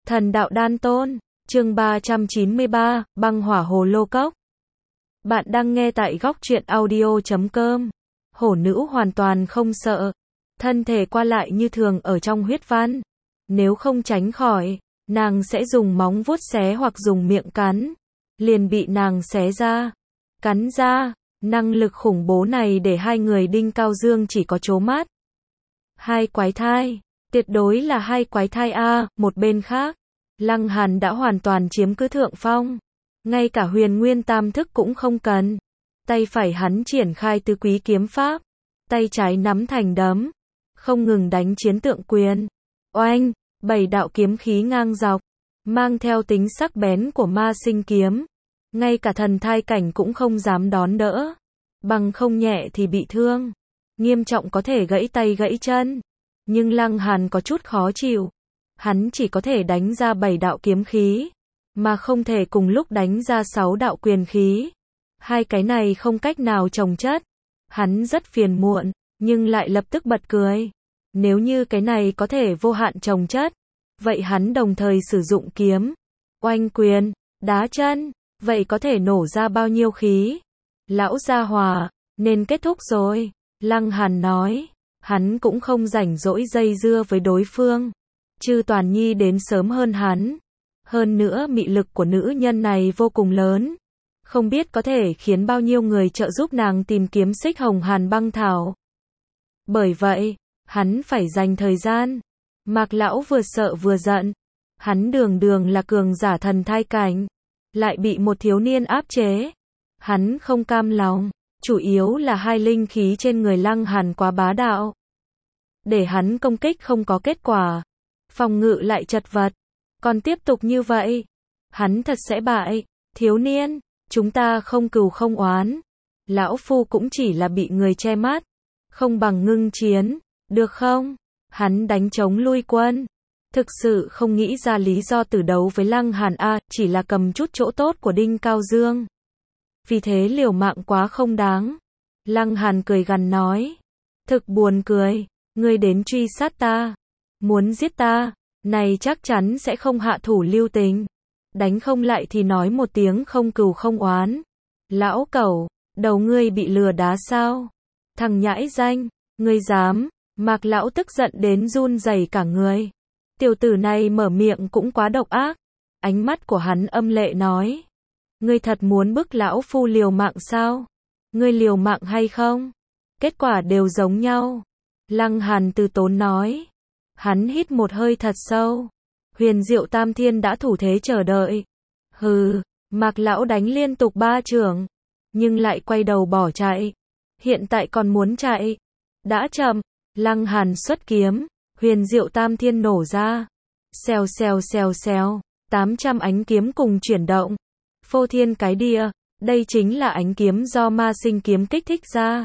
Thần đạo đan tôn, chương 393, băng hỏa hồ lô cốc. Bạn đang nghe tại góc truyện audio.com. Hổ nữ hoàn toàn không sợ. Thân thể qua lại như thường ở trong huyết văn. Nếu không tránh khỏi, nàng sẽ dùng móng vuốt xé hoặc dùng miệng cắn. Liền bị nàng xé ra. Cắn ra, năng lực khủng bố này để hai người Đinh Cao Dương chỉ có trố mắt. Hai quái thai. Tuyệt đối là hai quái thai a. Một bên khác, Lăng Hàn đã hoàn toàn chiếm cứ thượng phong. Ngay cả huyền nguyên tam thức cũng không cần. Tay phải hắn triển khai tứ quý kiếm pháp. Tay trái nắm thành đấm. Không ngừng đánh chiến tượng quyền. Oanh, 7 đạo kiếm khí ngang dọc. Mang theo tính sắc bén của ma sinh kiếm. Ngay cả thần thai cảnh cũng không dám đón đỡ. Bằng không nhẹ thì bị thương. Nghiêm trọng có thể gãy tay gãy chân. Nhưng Lăng Hàn có chút khó chịu. Hắn chỉ có thể đánh ra 7 đạo kiếm khí, mà không thể cùng lúc đánh ra 6 đạo quyền khí. Hai cái này không cách nào chồng chất. Hắn rất phiền muộn, nhưng lại lập tức bật cười. Nếu như cái này có thể vô hạn chồng chất, vậy hắn đồng thời sử dụng kiếm, oanh quyền, đá chân, vậy có thể nổ ra bao nhiêu khí? Lão gia hòa, nên kết thúc rồi. Lăng Hàn nói. Hắn cũng không rảnh rỗi dây dưa với đối phương. Chư Toàn Nhi đến sớm hơn hắn. Hơn nữa mị lực của nữ nhân này vô cùng lớn. Không biết có thể khiến bao nhiêu người trợ giúp nàng tìm kiếm xích hồng hàn băng thảo. Bởi vậy, hắn phải dành thời gian. Mạc lão vừa sợ vừa giận. Hắn đường đường là cường giả thần thai cảnh. Lại bị một thiếu niên áp chế. Hắn không cam lòng. Chủ yếu là hai linh khí trên người Lăng Hàn quá bá đạo. Để hắn công kích không có kết quả. Phòng ngự lại chật vật. Còn tiếp tục như vậy, hắn thật sẽ bại. Thiếu niên, chúng ta không cừu không oán. Lão phu cũng chỉ là bị người che mắt. Không bằng ngưng chiến, được không? Hắn đánh chống lui quân. Thực sự không nghĩ ra lý do từ đấu với Lăng Hàn a, chỉ là cầm chút chỗ tốt của Đinh Cao Dương. Vì thế liều mạng quá không đáng. Lăng Hàn cười gằn nói. Thực buồn cười, ngươi đến truy sát ta. Muốn giết ta, này chắc chắn sẽ không hạ thủ lưu tình. Đánh không lại thì nói một tiếng không cừu không oán. Lão cẩu, đầu ngươi bị lừa đá sao? Thằng nhãi danh, ngươi dám? Mạc lão tức giận đến run rẩy cả người. Tiểu tử này mở miệng cũng quá độc ác. Ánh mắt của hắn âm lệ nói. Ngươi thật muốn bức lão phu liều mạng sao? Ngươi liều mạng hay không? Kết quả đều giống nhau. Lăng Hàn từ tốn nói. Hắn hít một hơi thật sâu. Huyền Diệu Tam Thiên đã thủ thế chờ đợi. Hừ, Mạc lão đánh liên tục 3 chưởng, nhưng lại quay đầu bỏ chạy. Hiện tại còn muốn chạy. Đã chậm. Lăng Hàn xuất kiếm. Huyền Diệu Tam Thiên nổ ra. Xèo xèo xèo xèo. 800 ánh kiếm cùng chuyển động. Phô thiên cái địa. Đây chính là ánh kiếm do ma sinh kiếm kích thích ra.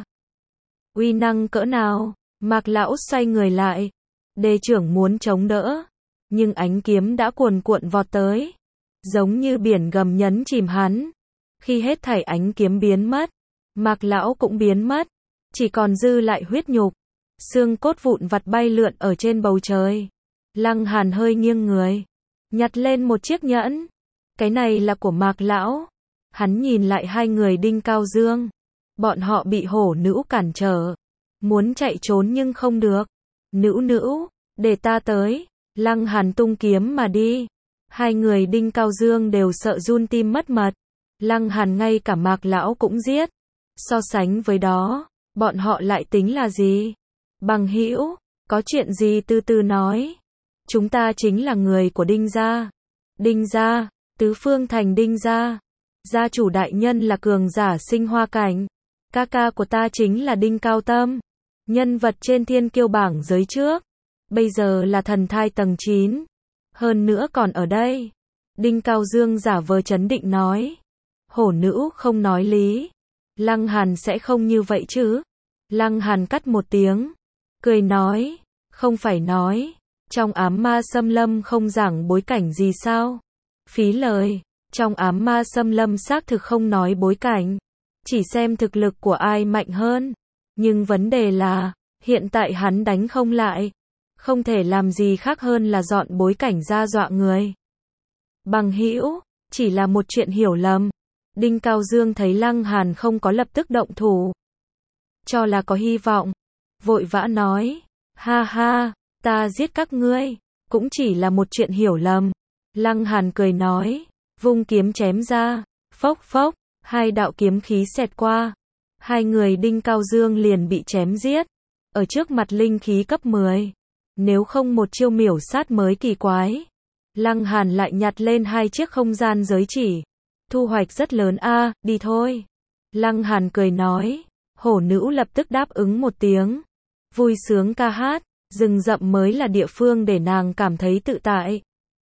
Uy năng cỡ nào? Mạc lão xoay người lại. Đề trưởng muốn chống đỡ. Nhưng ánh kiếm đã cuồn cuộn vọt tới. Giống như biển gầm nhấn chìm hắn. Khi hết thảy ánh kiếm biến mất, Mạc lão cũng biến mất. Chỉ còn dư lại huyết nhục. Xương cốt vụn vặt bay lượn ở trên bầu trời. Lăng Hàn hơi nghiêng người. Nhặt lên một chiếc nhẫn. Cái này là của Mạc lão. Hắn nhìn lại hai người Đinh Cao Dương. Bọn họ bị hổ nữ cản trở. Muốn chạy trốn nhưng không được. Nữ, để ta tới. Lăng Hàn tung kiếm mà đi. Hai người Đinh Cao Dương đều sợ run tim mất mật. Lăng Hàn ngay cả Mạc lão cũng giết. So sánh với đó, bọn họ lại tính là gì? Bằng hữu, có chuyện gì từ từ nói. Chúng ta chính là người của Đinh gia. Đinh gia, tứ phương thành Đinh gia. Gia chủ đại nhân là cường giả sinh hoa cảnh. Ca ca của ta chính là Đinh Cao Tâm. Nhân vật trên thiên kiêu bảng giới trước. Bây giờ là thần thai tầng 9. Hơn nữa còn ở đây. Đinh Cao Dương giả vờ trấn định nói. Hổ nữ không nói lý. Lăng Hàn sẽ không như vậy chứ. Lăng Hàn cắt một tiếng. Cười nói. Không phải nói. Trong ám ma xâm lâm không giảng bối cảnh gì sao? Phí lời. Trong ám ma xâm lâm xác thực không nói bối cảnh. Chỉ xem thực lực của ai mạnh hơn. Nhưng vấn đề là, hiện tại hắn đánh không lại. không thể làm gì khác hơn là dọn bối cảnh ra dọa người. Bằng hữu, chỉ là một chuyện hiểu lầm. Đinh Cao Dương thấy Lăng Hàn không có lập tức động thủ, cho là có hy vọng, vội vã nói, ha ha, ta giết các ngươi, cũng chỉ là một chuyện hiểu lầm. Lăng Hàn cười nói, vung kiếm chém ra, phốc phốc, hai đạo kiếm khí xẹt qua. Hai người Đinh Cao Dương liền bị chém giết, ở trước mặt linh khí cấp 10. Nếu không một chiêu miểu sát mới kỳ quái. Lăng Hàn lại nhặt lên hai chiếc không gian giới chỉ. Thu hoạch rất lớn a, đi thôi. Lăng Hàn cười nói, hổ nữ lập tức đáp ứng một tiếng. Vui sướng ca hát, rừng rậm mới là địa phương để nàng cảm thấy tự tại.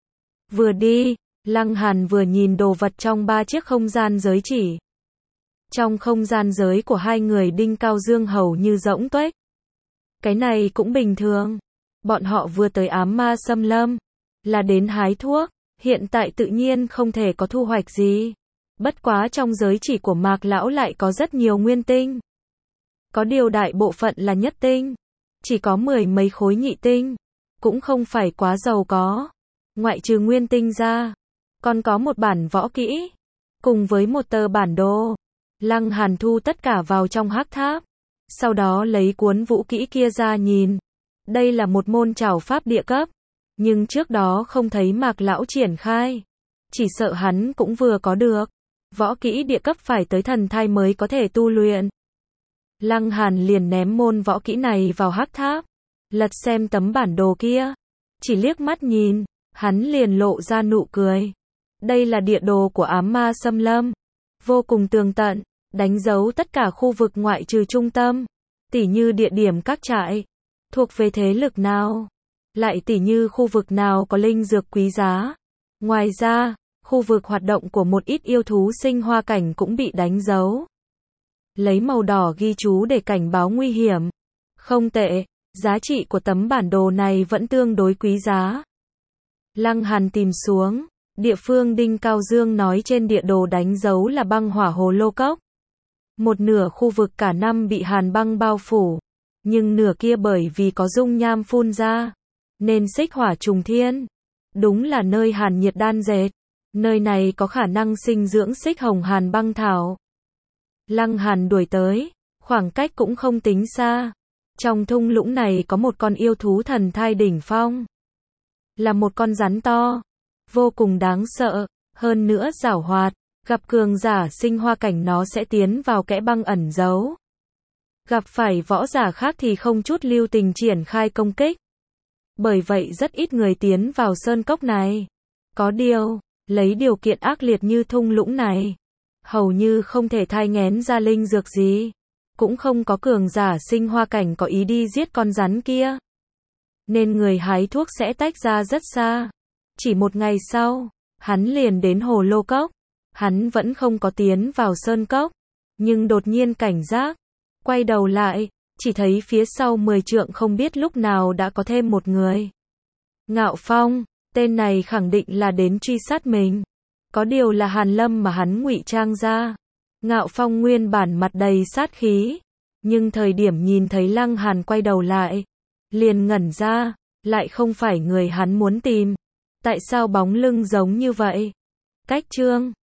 Vừa đi, Lăng Hàn vừa nhìn đồ vật trong ba chiếc không gian giới chỉ. Trong không gian giới của hai người Đinh Cao Dương hầu như rỗng tuếch. Cái này cũng bình thường. Bọn họ vừa tới ám ma xâm lâm, là đến hái thuốc, hiện tại tự nhiên không thể có thu hoạch gì. Bất quá trong giới chỉ của Mạc Lão lại có rất nhiều nguyên tinh. Có điều đại bộ phận là nhất tinh, chỉ có 10 mấy khối nhị tinh, cũng không phải quá giàu có. Ngoại trừ nguyên tinh ra, còn có một bản võ kỹ, cùng với một tờ bản đồ. Lăng Hàn thu tất cả vào trong hắc tháp, sau đó lấy cuốn vũ kỹ kia ra nhìn. Đây là một môn trảo pháp địa cấp, nhưng trước đó không thấy Mạc Lão triển khai, chỉ sợ hắn cũng vừa có được. Võ kỹ địa cấp phải tới thần thai mới có thể tu luyện. Lăng Hàn liền ném môn võ kỹ này vào hắc tháp, lật xem tấm bản đồ kia, chỉ liếc mắt nhìn, hắn liền lộ ra nụ cười. Đây là địa đồ của ám ma xâm lâm, vô cùng tường tận, đánh dấu tất cả khu vực ngoại trừ trung tâm, tỉ như địa điểm các trại, thuộc về thế lực nào, lại tỉ như khu vực nào có linh dược quý giá. Ngoài ra, khu vực hoạt động của một ít yêu thú sinh hoa cảnh cũng bị đánh dấu. Lấy màu đỏ ghi chú để cảnh báo nguy hiểm. Không tệ, giá trị của tấm bản đồ này vẫn tương đối quý giá. Lăng Hàn tìm xuống, địa phương Đinh Cao Dương nói trên địa đồ đánh dấu là băng hỏa hồ lô cốc. Một nửa khu vực cả năm bị hàn băng bao phủ, nhưng nửa kia bởi vì có dung nham phun ra, nên xích hỏa trùng thiên. Đúng là nơi hàn nhiệt đan dệt. Nơi này có khả năng sinh dưỡng xích hồng hàn băng thảo. Lăng Hàn đuổi tới, khoảng cách cũng không tính xa. Trong thung lũng này có một con yêu thú thần thai đỉnh phong. Là một con rắn to, vô cùng đáng sợ, hơn nữa giảo hoạt. Gặp cường giả sinh hoa cảnh nó sẽ tiến vào kẽ băng ẩn giấu. Gặp phải võ giả khác thì không chút lưu tình triển khai công kích. Bởi vậy rất ít người tiến vào sơn cốc này. Có điều, lấy điều kiện ác liệt như thung lũng này, hầu như không thể thai nghén ra linh dược gì. Cũng không có cường giả sinh hoa cảnh có ý đi giết con rắn kia. Nên người hái thuốc sẽ tách ra rất xa. Chỉ một ngày sau, hắn liền đến hồ lô cốc. Hắn vẫn không có tiến vào sơn cốc, nhưng đột nhiên cảnh giác, quay đầu lại, chỉ thấy phía sau 10 trượng không biết lúc nào đã có thêm một người. Ngạo Phong, tên này khẳng định là đến truy sát mình. Có điều là Hàn Lâm mà hắn ngụy trang ra. Ngạo Phong nguyên bản mặt đầy sát khí, nhưng thời điểm nhìn thấy Lăng Hàn quay đầu lại, liền ngẩn ra, lại không phải người hắn muốn tìm. Tại sao bóng lưng giống như vậy? Cách chương